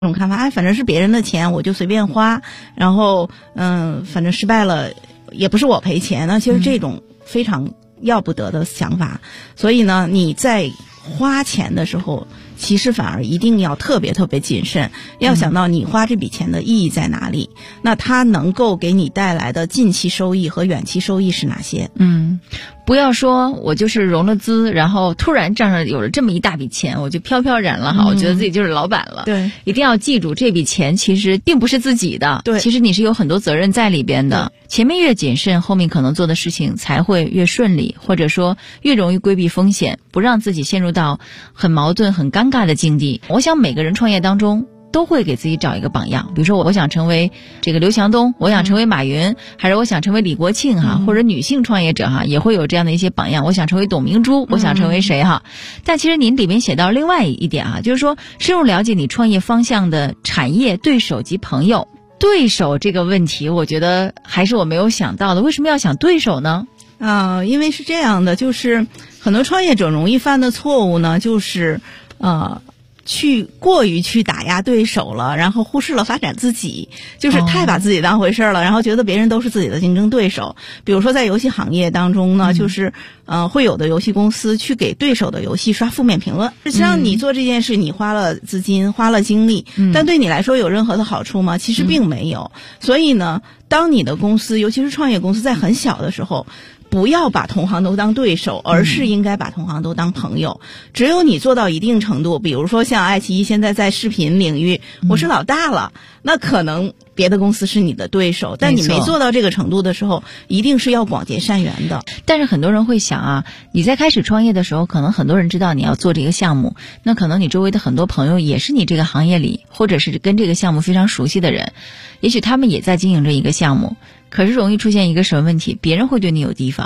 种看法，哎，反正是别人的钱，我就随便花，然后反正失败了也不是我赔钱。那其实这种非常要不得的想法。所以呢，你在花钱的时候，其实反而一定要特别特别谨慎，要想到你花这笔钱的意义在哪里，那它能够给你带来的近期收益和远期收益是哪些。 不要说我就是融了资，然后突然账上有了这么一大笔钱，我就飘飘然了哈，我觉得自己就是老板了。 对， 一定要记住这笔钱其实并不是自己的， 对， 其实你是有很多责任在里边的。前面越谨慎，后面可能做的事情才会越顺利，或者说越容易规避风险，不让自己陷入到很矛盾很尴尬的境地。我想每个人创业当中都会给自己找一个榜样，比如说我想成为这个刘强东，我想成为马云，还是我想成为李国庆哈，或者女性创业者哈，也会有这样的一些榜样。我想成为董明珠，我想成为谁哈？但其实您里面写到另外一点啊，就是说深入了解你创业方向的产业、对手及朋友。对手这个问题，我觉得还是我没有想到的。为什么要想对手呢？ 因为是这样的，就是很多创业者容易犯的错误呢，就是过于去打压对手了，然后忽视了发展自己，就是太把自己当回事了，然后觉得别人都是自己的竞争对手。比如说在游戏行业当中呢，就是会有的游戏公司去给对手的游戏刷负面评论。实际上你做这件事，你花了资金，花了精力，但对你来说有任何的好处吗？其实并没有。所以呢，当你的公司，尤其是创业公司在很小的时候，不要把同行都当对手，而是应该把同行都当朋友。只有你做到一定程度，比如说像爱奇艺现在在视频领域，我是老大了，那可能别的公司是你的对手，但你没做到这个程度的时候，一定是要广结善缘的。 但是很多人会想啊，你在开始创业的时候，可能很多人知道你要做这个项目，那可能你周围的很多朋友也是你这个行业里，或者是跟这个项目非常熟悉的人，也许他们也在经营着一个项目，可是容易出现一个什么问题？别人会对你有提防。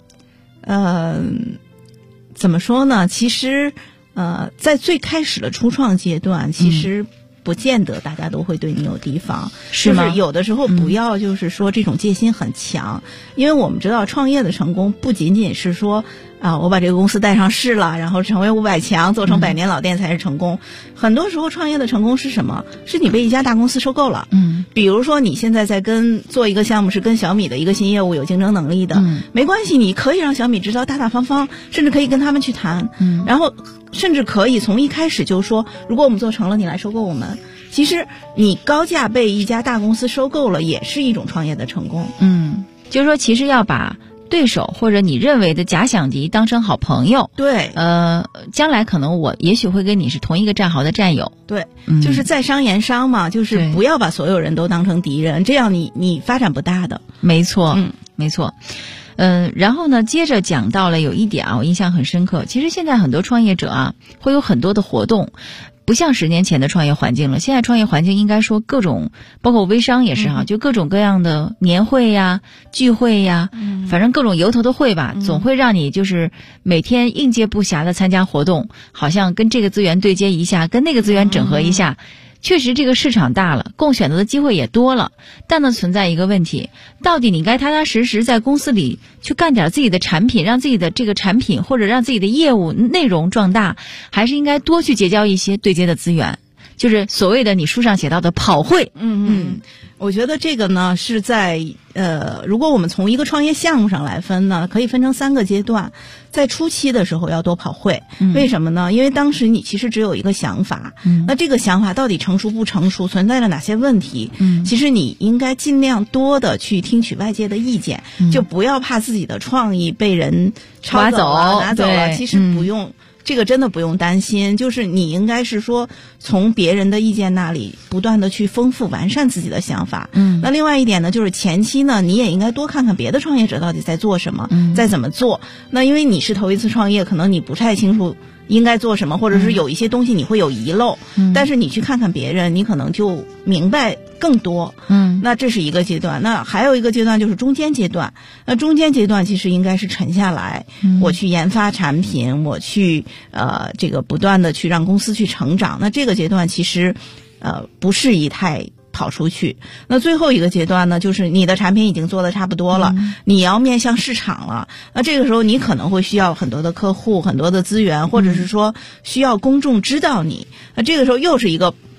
怎么说呢？其实在最开始的初创阶段，其实不见得大家都会对你有提防， 是吗？ 就是有的时候不要就是说这种戒心很强，因为我们知道创业的成功不仅仅是说我把这个公司带上市了，然后成为500强，做成100年老店才是成功。很多时候创业的成功是什么？是你被一家大公司收购了。比如说你现在在做一个项目，是跟小米的一个新业务有竞争能力的，没关系，你可以让小米知道大大方方，甚至可以跟他们去谈，然后甚至可以从一开始就说，如果我们做成了，你来收购我们。其实你高价被一家大公司收购了，也是一种创业的成功。 就是说其实要把对手或者你认为的假想敌当成好朋友。 对， 将来可能我也许会跟你是同一个战壕的战友。 对，就是在商言商嘛，就是不要把所有人都当成敌人，这样你发展不大的。 没错，没错。然后呢，接着讲到了有一点啊，我印象很深刻。其实现在很多创业者啊，会有很多的活动。不像10年前的创业环境了，现在创业环境应该说各种，包括微商也是哈，就各种各样的年会呀、聚会呀，反正各种由头的会吧，总会让你就是每天应接不暇的参加活动，好像跟这个资源对接一下，跟那个资源整合一下。确实这个市场大了，供选择的机会也多了，但呢存在一个问题，到底你该踏踏实实在公司里去干点自己的产品，让自己的这个产品或者让自己的业务内容壮大，还是应该多去结交一些对接的资源，就是所谓的你书上写到的跑会。 我觉得这个呢是在如果我们从一个创业项目上来分呢，可以分成3个阶段。在初期的时候要多跑会，为什么呢？因为当时你其实只有一个想法，那这个想法到底成熟不成熟，存在了哪些问题，其实你应该尽量多的去听取外界的意见，就不要怕自己的创意被人抄走了拿走了，其实不用。这个真的不用担心，就是你应该是说从别人的意见那里不断的去丰富完善自己的想法。那另外一点呢，就是前期呢你也应该多看看别的创业者到底在做什么，在怎么做。那因为你是头一次创业，可能你不太清楚应该做什么，或者是有一些东西你会有遗漏，但是你去看看别人，你可能就明白更多。那这是一个阶段。那还有一个阶段就是中间阶段。那中间阶段其实应该是沉下来，我去研发产品，我去这个不断的去让公司去成长。那这个阶段其实不适宜太跑出去。那最后一个阶段呢，就是你的产品已经做得差不多了，你要面向市场了。那这个时候你可能会需要很多的客户，很多的资源，或者是说需要公众知道你。那这个时候又是一个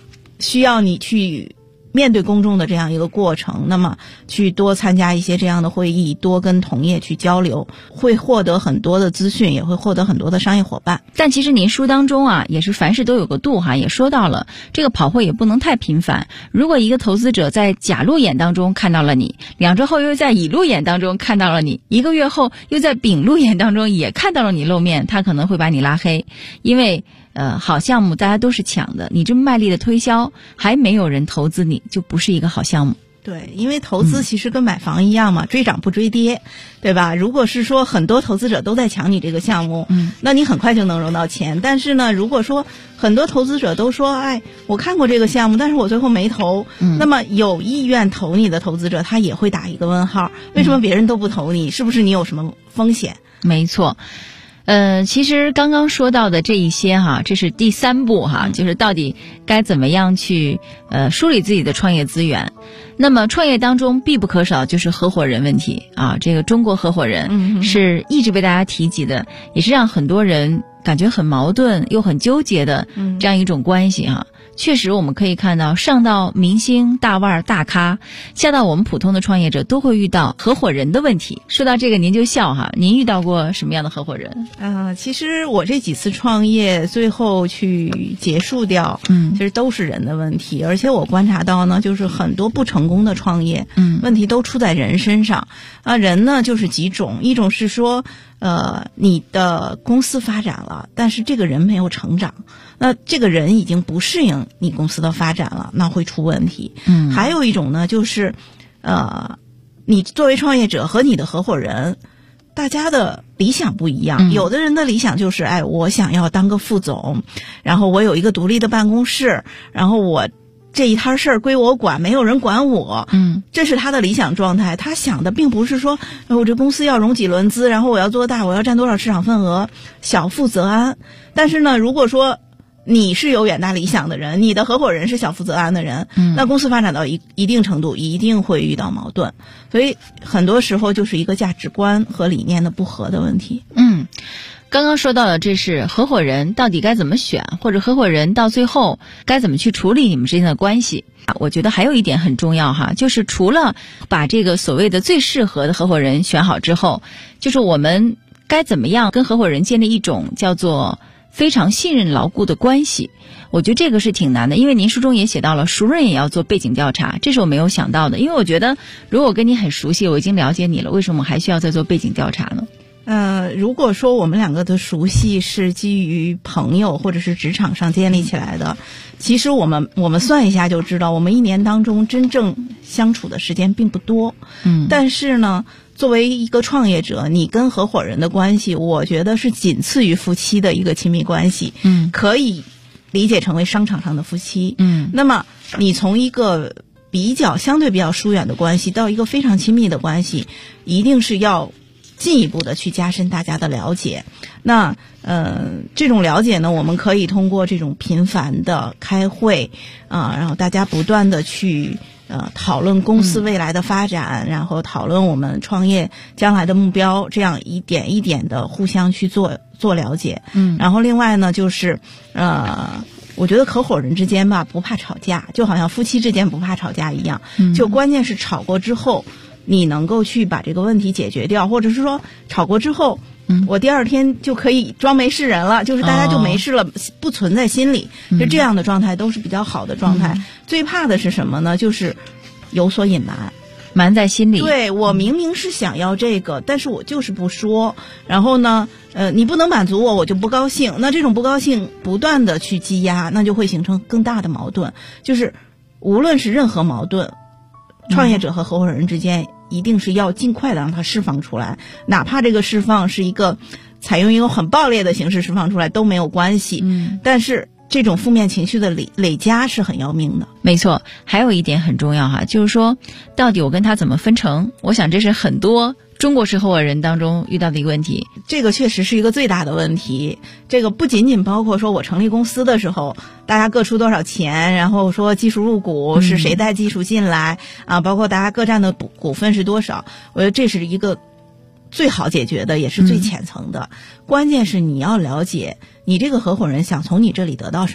需要你去面对公众的这样一个过程，那么去多参加一些这样的会议，多跟同业去交流，会获得很多的资讯，也会获得很多的商业伙伴。 但其实您书当中啊，也是凡事都有个度哈，也说到了这个跑会也不能太频繁。如果一个投资者在假路演当中看到了你，2周后又在乙路演当中看到了你，1个月后又在丙路演当中也看到了你露面，他可能会把你拉黑，因为好项目大家都是抢的，你这么卖力的推销，还没有人投资你，就不是一个好项目。 对，因为投资其实跟买房一样嘛，追涨不追跌，对吧？如果是说很多投资者都在抢你这个项目，那你很快就能融到钱。但是呢，如果说很多投资者都说，哎，我看过这个项目，但是我最后没投，那么有意愿投你的投资者，他也会打一个问号，为什么别人都不投你？是不是你有什么风险？ 没错。其实刚刚说到的这一些哈，这是第3步哈，就是到底该怎么样去梳理自己的创业资源。那么创业当中必不可少就是合伙人问题啊，这个中国合伙人是一直被大家提及的，也是让很多人感觉很矛盾又很纠结的这样一种关系哈。确实我们可以看到，上到明星大腕大咖，下到我们普通的创业者，都会遇到合伙人的问题。说到这个您就笑哈，您遇到过什么样的合伙人？ 其实我这几次创业最后去结束掉，其实都是人的问题。而且我观察到呢，就是很多不成功的创业，问题都出在人身上。人呢就是几种，一种是说你的公司发展了，但是这个人没有成长，那这个人已经不适应你公司的发展了，那会出问题。还有一种呢，就是你作为创业者和你的合伙人，大家的理想不一样。有的人的理想就是，哎，我想要当个副总，然后我有一个独立的办公室，然后我这一摊事儿归我管，没有人管我。这是他的理想状态。他想的并不是说，我这公司要融几轮资，然后我要做大，我要占多少市场份额，小富则安。但是呢，如果说你是有远大理想的人，你的合伙人是小富则安的人，那公司发展到一定程度一定会遇到矛盾。所以很多时候就是一个价值观和理念的不合的问题。 刚刚说到的这是合伙人到底该怎么选，或者合伙人到最后该怎么去处理你们之间的关系。我觉得还有一点很重要哈，就是除了把这个所谓的最适合的合伙人选好之后，就是我们该怎么样跟合伙人建立一种叫做非常信任牢固的关系。我觉得这个是挺难的，因为您书中也写到了熟人也要做背景调查，这是我没有想到的。因为我觉得如果我跟你很熟悉，我已经了解你了，为什么我还需要再做背景调查呢？ 如果说我们两个的熟悉是基于朋友或者是职场上建立起来的，其实我们算一下就知道，我们1年当中真正相处的时间并不多。但是呢，作为一个创业者，你跟合伙人的关系，我觉得是仅次于夫妻的一个亲密关系。可以理解成为商场上的夫妻。那么你从一个相对比较疏远的关系到一个非常亲密的关系，一定是要进一步的去加深大家的了解。那这种了解呢，我们可以通过这种频繁的开会然后大家不断的去讨论公司未来的发展，然后讨论我们创业将来的目标，这样一点一点的互相去做了解。然后另外呢，就是我觉得合伙人之间吧不怕吵架，就好像夫妻之间不怕吵架一样。就关键是吵过之后你能够去把这个问题解决掉，或者是说吵过之后我第2天就可以装没事人了，就是大家就没事了，不存在心里，就这样的状态都是比较好的状态。最怕的是什么呢？就是有所隐瞒， 瞒在心里。 对，我明明是想要这个，但是我就是不说，然后呢你不能满足我就不高兴，那这种不高兴不断的去积压，那就会形成更大的矛盾。就是无论是任何矛盾，创业者和合伙人之间一定是要尽快的让它释放出来，哪怕这个释放是采用一个很暴烈的形式释放出来都没有关系。但是这种负面情绪的累加是很要命的。 没错，还有一点很重要哈，就是说到底我跟他怎么分成，我想这是很多中国式合伙人当中遇到的一个问题。 这个确实是一个最大的问题。这个不仅仅包括说我成立公司的时候大家各出多少钱，然后说技术入股是谁带技术进来包括大家各占的股份是多少，我觉得这是一个最好解决的，也是最浅层的。关键是你要了解你这个合伙人想从你这里得到什么。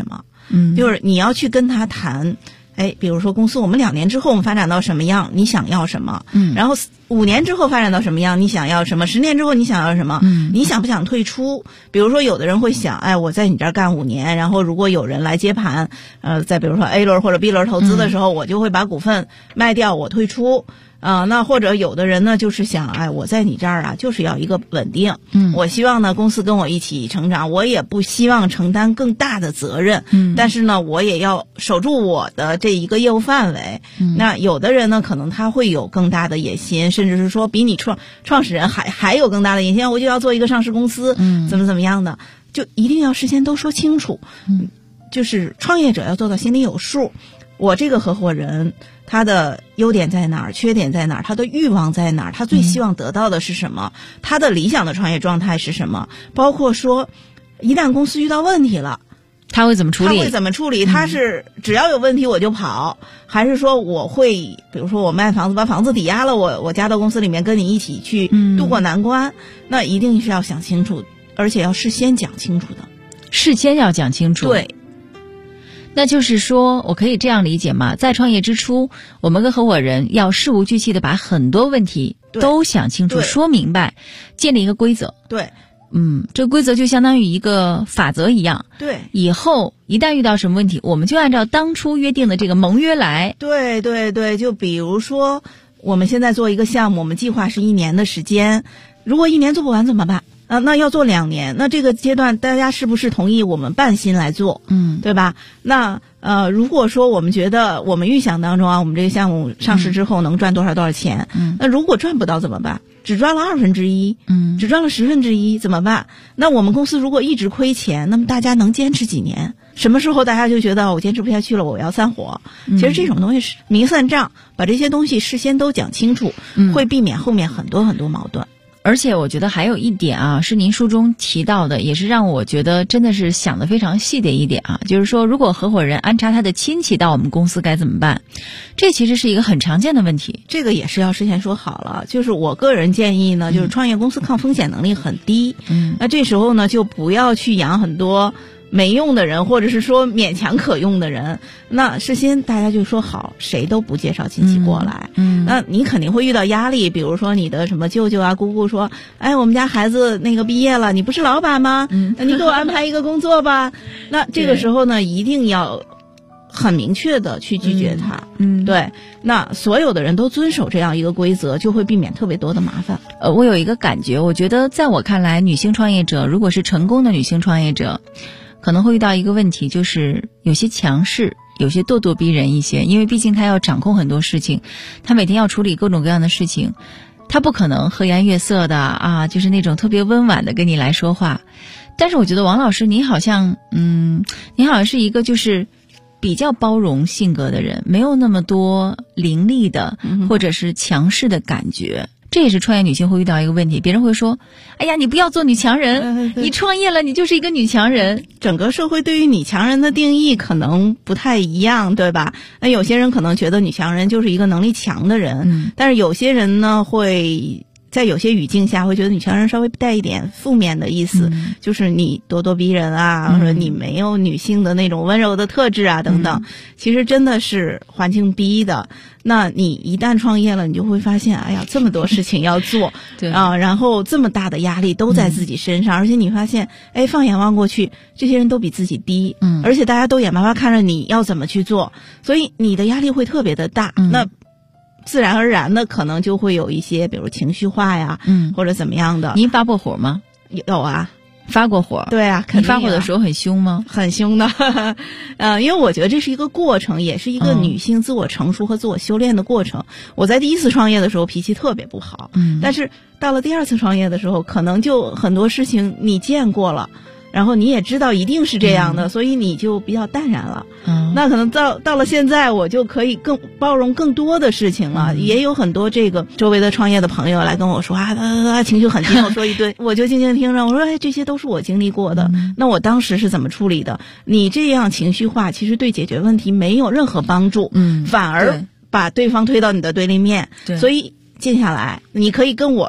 就是你要去跟他谈。比如说公司我们2年之后我们发展到什么样，你想要什么？然后5年之后发展到什么样，你想要什么？10年之后你想要什么？你想不想退出？比如说有的人会想，我在你这儿干5年，然后如果有人来接盘，再比如说 A 轮或者 B 轮投资的时候，我就会把股份卖掉，我退出。那或者有的人呢，就是想，我在你这儿就是要一个稳定。我希望呢，公司跟我一起成长，我也不希望承担更大的责任。但是呢，我也要守住我的这一个业务范围。那有的人呢，可能他会有更大的野心，甚至是说比你创始人还有更大的野心，我就要做一个上市公司，怎么样的，就一定要事先都说清楚。就是创业者要做到心里有数。我这个合伙人他的优点在哪儿，缺点在哪儿，他的欲望在哪儿，他最希望得到的是什么，他的理想的创业状态是什么，包括说一旦公司遇到问题了他会怎么处理？ 他是只要有问题我就跑，还是说我会比如说我卖房子把房子抵押了，我加到公司里面跟你一起去度过难关。那一定是要想清楚，而且要事先讲清楚的。 事先要讲清楚。 对。 那就是说我可以这样理解吗？在创业之初，我们跟合伙人要事无巨细的把很多问题都想清楚，说明白，建立一个规则。 对。 这个规则就相当于一个法则一样。 对。 以后一旦遇到什么问题，我们就按照当初约定的这个盟约来。 对对对，就比如说我们现在做一个项目，我们计划是1年的时间，如果1年做不完怎么办？那要做2年，那这个阶段大家是不是同意我们半薪来做？对吧？那如果说我们觉得我们预想当中我们这个项目上市之后能赚多少钱，那如果赚不到怎么办？只赚了1/2，只赚了1/10怎么办？那我们公司如果一直亏钱，那么大家能坚持几年？什么时候大家就觉得我坚持不下去了，我要散伙？其实这种东西是明算账，把这些东西事先都讲清楚，会避免后面很多很多矛盾。 而且我觉得还有一点是您书中提到的，也是让我觉得真的是想得非常细的一点就是说如果合伙人安插他的亲戚到我们公司该怎么办？这其实是一个很常见的问题。 这个也是要事先说好了，就是我个人建议呢，就是创业公司抗风险能力很低，那这时候呢就不要去养很多没用的人，或者是说勉强可用的人。那事先大家就说好，谁都不介绍亲戚过来。那你肯定会遇到压力，比如说你的什么舅舅姑姑说，我们家孩子那个毕业了，你不是老板吗？那你给我安排一个工作吧。那这个时候呢，一定要很明确的去拒绝他。对。那所有的人都遵守这样一个规则，就会避免特别多的麻烦。 我有一个感觉，我觉得在我看来，女性创业者如果是成功的女性创业者，可能会遇到一个问题，就是有些强势，有些咄咄逼人一些，因为毕竟她要掌控很多事情，她每天要处理各种各样的事情，她不可能和颜悦色的就是那种特别温婉的跟你来说话。但是我觉得王老师您好像是一个就是比较包容性格的人，没有那么多凌厉的或者是强势的感觉。这也是创业女性会遇到一个问题，别人会说，哎呀，你不要做女强人，你创业了你就是一个女强人。 整个社会对于女强人的定义可能不太一样，对吧？那有些人可能觉得女强人就是一个能力强的人，但是有些人呢会在有些语境下会觉得女强人稍微带一点负面的意思，就是你咄咄逼人或者你没有女性的那种温柔的特质等等。其实真的是环境逼的。那你一旦创业了，你就会发现，哎呀，这么多事情要做对然后这么大的压力都在自己身上，而且你发现，放眼望过去，这些人都比自己低，而且大家都眼巴巴看着你要怎么去做，所以你的压力会特别的大。那自然而然的可能就会有一些比如情绪化或者怎么样的。 您发过火吗？ 有啊， 发过火。 对啊，肯定。 你发火的时候很凶吗？ 很凶的因为我觉得这是一个过程，也是一个女性自我成熟和自我修炼的过程。我在第1次创业的时候脾气特别不好，但是到了第2次创业的时候，可能就很多事情你见过了，然后你也知道一定是这样的，所以你就比较淡然了。那可能到了现在，我就可以更包容更多的事情了。也有很多这个周围的创业的朋友来跟我说情绪很激动，说一堆，我就静静听着，我说这些都是我经历过的。那我当时是怎么处理的？你这样情绪化，其实对解决问题没有任何帮助，反而把对方推到你的对立面。所以静下来，你可以跟我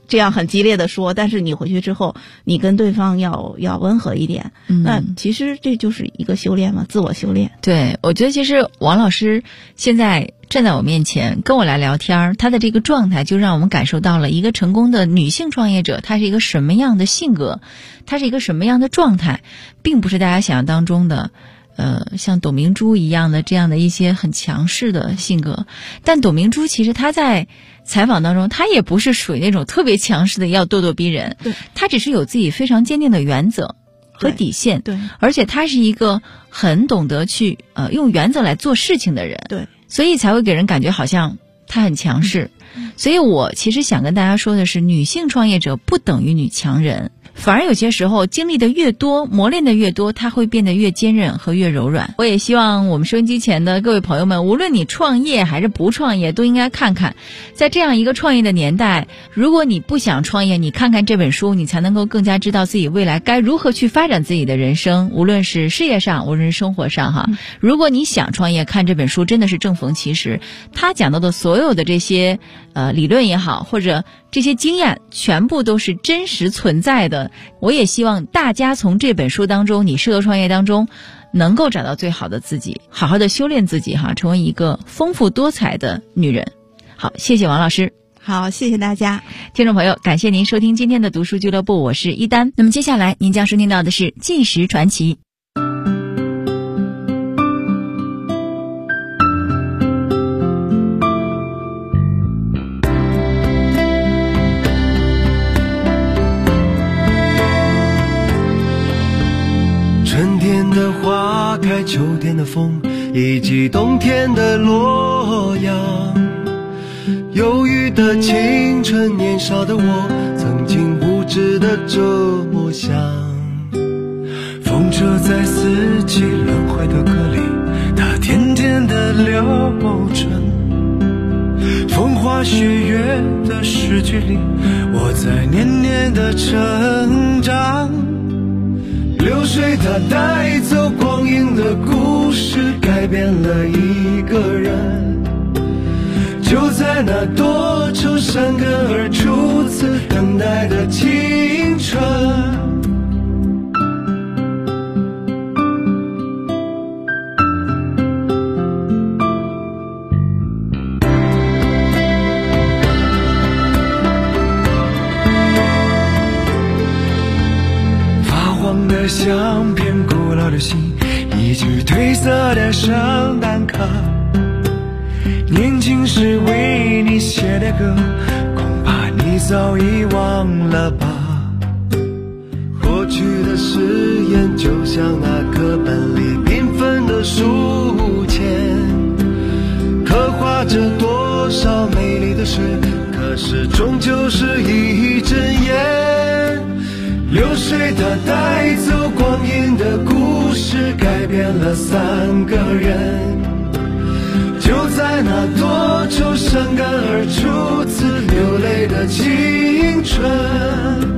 这样很激烈的说，但是你回去之后，你跟对方要温和一点。那其实这就是一个修炼嘛，自我修炼。 对，我觉得其实王老师现在站在我面前跟我来聊天，他的这个状态就让我们感受到了一个成功的女性创业者，她是一个什么样的性格，她是一个什么样的状态，并不是大家想象当中的像董明珠一样的这样的一些很强势的性格。但董明珠其实她在采访当中，她也不是属于那种特别强势的要咄咄逼人， 对， 她只是有自己非常坚定的原则和底线， 对， 而且她是一个很懂得去用原则来做事情的人， 对， 所以才会给人感觉好像她很强势。所以我其实想跟大家说的是，女性创业者不等于女强人，反而有些时候经历的越多，磨练的越多，她会变得越坚韧和越柔软。我也希望我们收音机前的各位朋友们，无论你创业还是不创业，都应该看看，在这样一个创业的年代，如果你不想创业，你看看这本书，你才能够更加知道自己未来该如何去发展自己的人生，无论是事业上，无论是生活上哈。如果你想创业，看这本书真的是正逢其时，他讲到的所有的这些理论也好，或者这些经验全部都是真实存在的。我也希望大家从这本书当中，你适合创业当中能够找到最好的自己，好好的修炼自己哈，成为一个丰富多彩的女人。好，谢谢王老师。 好，谢谢大家。 听众朋友，感谢您收听今天的读书俱乐部，我是一丹。那么接下来您将收听到的是《纪实传奇》。 春天的花开，秋天的风，以及冬天的洛阳。忧郁的青春，年少的我，曾经无知的这么想。风车在四季轮回的歌里，它甜甜的流转。风花雪月的诗句里，我在年年的成长。流水它带走光阴的故事，改变了一个人。就在那多愁善感而初次等待的青春。发黄的相片，古老的信，一句褪色的圣诞卡。年轻时为你写的歌，恐怕你早已忘了吧。过去的誓言就像那课本里缤纷的书签，刻画着多少美丽的诗，可是终究是一阵烟。流水它带走光阴的故事，改变了三个人。就在那多愁善感而初次流泪的青春。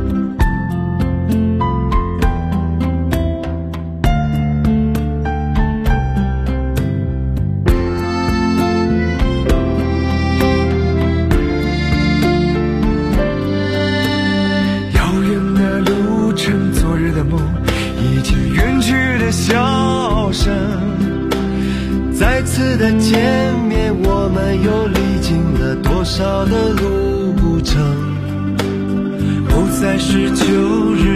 遥远的路程，昨日的梦，以及远去的笑声。再次的见面，我们又历经了多少的路程，不再是旧日